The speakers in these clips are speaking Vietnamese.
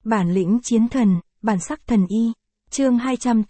Bản lĩnh chiến thần, bản sắc thần y. Chương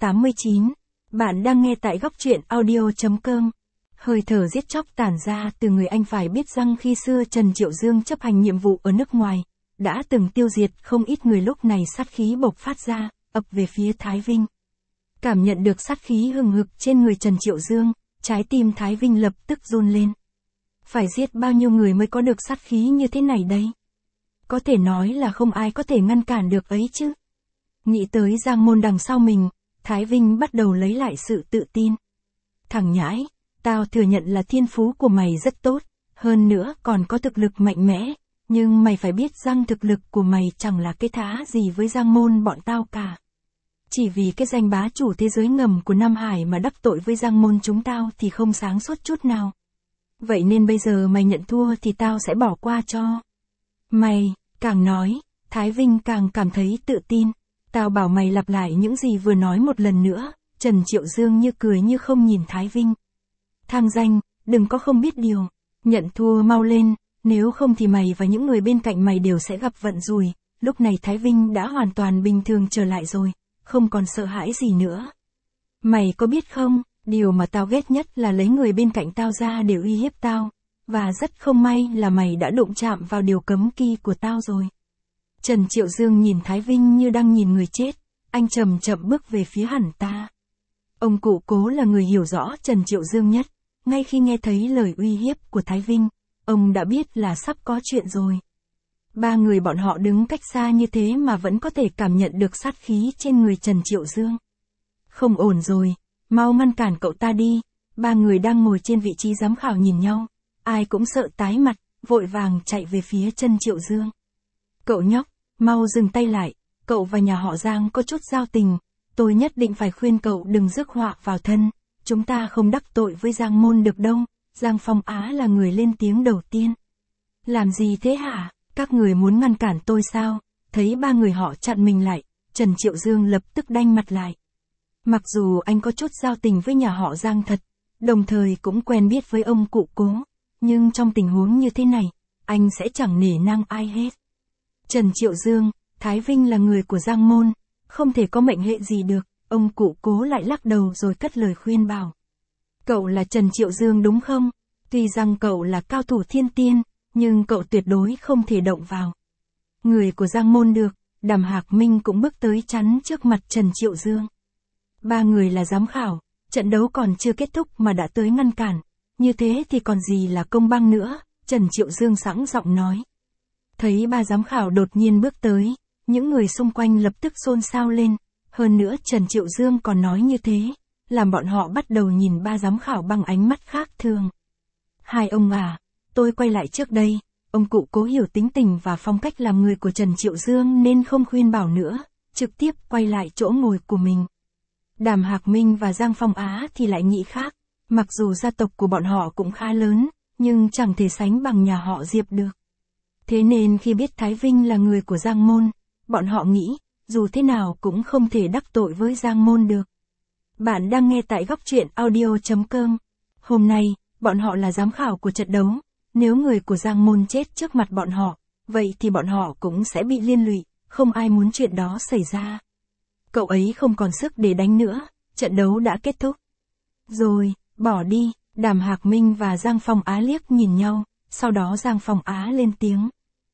289. Bạn đang nghe tại góc truyện audio.com. Hơi thở giết chóc tản ra từ người anh phải biết rằng khi xưa Trần Triệu Dương chấp hành nhiệm vụ ở nước ngoài, đã từng tiêu diệt không ít người, lúc này sát khí bộc phát ra, ập về phía Thái Vinh. Cảm nhận được sát khí hừng hực trên người Trần Triệu Dương, trái tim Thái Vinh lập tức run lên. Phải giết bao nhiêu người mới có được sát khí như thế này đây? Có thể nói là không ai có thể ngăn cản được ấy chứ. Nghĩ tới Giang Môn đằng sau mình, Thái Vinh bắt đầu lấy lại sự tự tin. Thằng nhãi, tao thừa nhận là thiên phú của mày rất tốt, hơn nữa còn có thực lực mạnh mẽ, nhưng mày phải biết rằng thực lực của mày chẳng là cái thá gì với Giang Môn bọn tao cả. Chỉ vì cái danh bá chủ thế giới ngầm của Nam Hải mà đắc tội với Giang Môn chúng tao thì không sáng suốt chút nào. Vậy nên bây giờ mày nhận thua thì tao sẽ bỏ qua cho mày. Càng nói, Thái Vinh càng cảm thấy tự tin. Tao bảo mày lặp lại những gì vừa nói một lần nữa. Trần Triệu Dương như cười như không nhìn Thái Vinh. Thang danh, đừng có không biết điều. Nhận thua mau lên, nếu không thì mày và những người bên cạnh mày đều sẽ gặp vận rủi. Lúc này Thái Vinh đã hoàn toàn bình thường trở lại rồi, không còn sợ hãi gì nữa. Mày có biết không, điều mà tao ghét nhất là lấy người bên cạnh tao ra để uy hiếp tao. Và rất không may là mày đã đụng chạm vào điều cấm kỵ của tao rồi. Trần Triệu Dương nhìn Thái Vinh như đang nhìn người chết, anh chậm chậm bước về phía hắn ta. Ông cụ Cố là người hiểu rõ Trần Triệu Dương nhất, ngay khi nghe thấy lời uy hiếp của Thái Vinh, ông đã biết là sắp có chuyện rồi. Ba người bọn họ đứng cách xa như thế mà vẫn có thể cảm nhận được sát khí trên người Trần Triệu Dương. Không ổn rồi, mau ngăn cản cậu ta đi. Ba người đang ngồi trên vị trí giám khảo nhìn nhau, ai cũng sợ tái mặt, vội vàng chạy về phía Trần Triệu Dương. Cậu nhóc, mau dừng tay lại, cậu và nhà họ Giang có chút giao tình, tôi nhất định phải khuyên cậu đừng rước họa vào thân, chúng ta không đắc tội với Giang Môn được đâu. Giang Phong Á là người lên tiếng đầu tiên. Làm gì thế hả? Các người muốn ngăn cản tôi sao? Thấy ba người họ chặn mình lại, Trần Triệu Dương lập tức đanh mặt lại. Mặc dù anh có chút giao tình với nhà họ Giang thật, đồng thời cũng quen biết với ông cụ Cố, nhưng trong tình huống như thế này, anh sẽ chẳng nể nang ai hết. Trần Triệu Dương, Thái Vinh là người của Giang Môn, không thể có mệnh hệ gì được. Ông cụ Cố lại lắc đầu rồi cất lời khuyên bảo. Cậu là Trần Triệu Dương đúng không? Tuy rằng cậu là cao thủ thiên tiên, nhưng cậu tuyệt đối không thể động vào người của Giang Môn được. Đàm Hạc Minh cũng bước tới chắn trước mặt Trần Triệu Dương. Ba người là giám khảo, trận đấu còn chưa kết thúc mà đã tới ngăn cản. Như thế thì còn gì là công bằng nữa, Trần Triệu Dương sẵn giọng nói. Thấy ba giám khảo đột nhiên bước tới, những người xung quanh lập tức xôn xao lên. Hơn nữa Trần Triệu Dương còn nói như thế, làm bọn họ bắt đầu nhìn ba giám khảo bằng ánh mắt khác thường. Hai ông à, tôi quay lại trước đây. Ông cụ Cố hiểu tính tình và phong cách làm người của Trần Triệu Dương nên không khuyên bảo nữa, trực tiếp quay lại chỗ ngồi của mình. Đàm Hạc Minh và Giang Phong Á thì lại nghĩ khác. Mặc dù gia tộc của bọn họ cũng khá lớn, nhưng chẳng thể sánh bằng nhà họ Diệp được. Thế nên khi biết Thái Vinh là người của Giang Môn, bọn họ nghĩ, dù thế nào cũng không thể đắc tội với Giang Môn được. Bạn đang nghe tại góc truyện audio.com. Hôm nay, bọn họ là giám khảo của trận đấu. Nếu người của Giang Môn chết trước mặt bọn họ, vậy thì bọn họ cũng sẽ bị liên lụy, không ai muốn chuyện đó xảy ra. Cậu ấy không còn sức để đánh nữa, trận đấu đã kết thúc. Rồi, bỏ đi. Đàm Hạc Minh và Giang Phong Á liếc nhìn nhau, sau đó Giang Phong Á lên tiếng.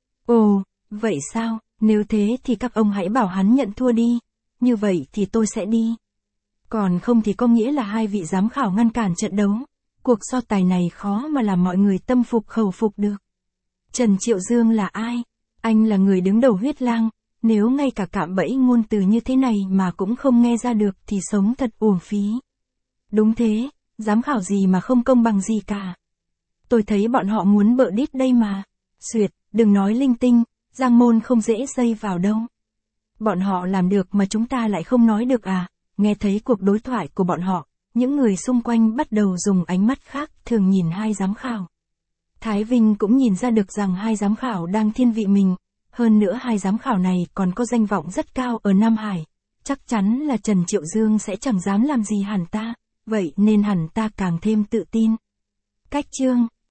Ồ, vậy sao, nếu thế thì các ông hãy bảo hắn nhận thua đi, như vậy thì tôi sẽ đi. Còn không thì có nghĩa là hai vị giám khảo ngăn cản trận đấu, cuộc so tài này khó mà làm mọi người tâm phục khẩu phục được. Trần Triệu Dương là ai? Anh là người đứng đầu Huyết Lang, nếu ngay cả cạm bẫy ngôn từ như thế này mà cũng không nghe ra được thì sống thật uổng phí. Đúng thế, giám khảo gì mà không công bằng gì cả. Tôi thấy bọn họ muốn bợ đít đây mà. Xuyệt, đừng nói linh tinh, Giang Môn không dễ dây vào đâu. Bọn họ làm được mà chúng ta lại không nói được à? Nghe thấy cuộc đối thoại của bọn họ, những người xung quanh bắt đầu dùng ánh mắt khác thường nhìn hai giám khảo. Thái Vinh cũng nhìn ra được rằng hai giám khảo đang thiên vị mình. Hơn nữa hai giám khảo này còn có danh vọng rất cao ở Nam Hải. Chắc chắn là Trần Triệu Dương sẽ chẳng dám làm gì hắn ta. Vậy nên hắn ta càng thêm tự tin. Cách chương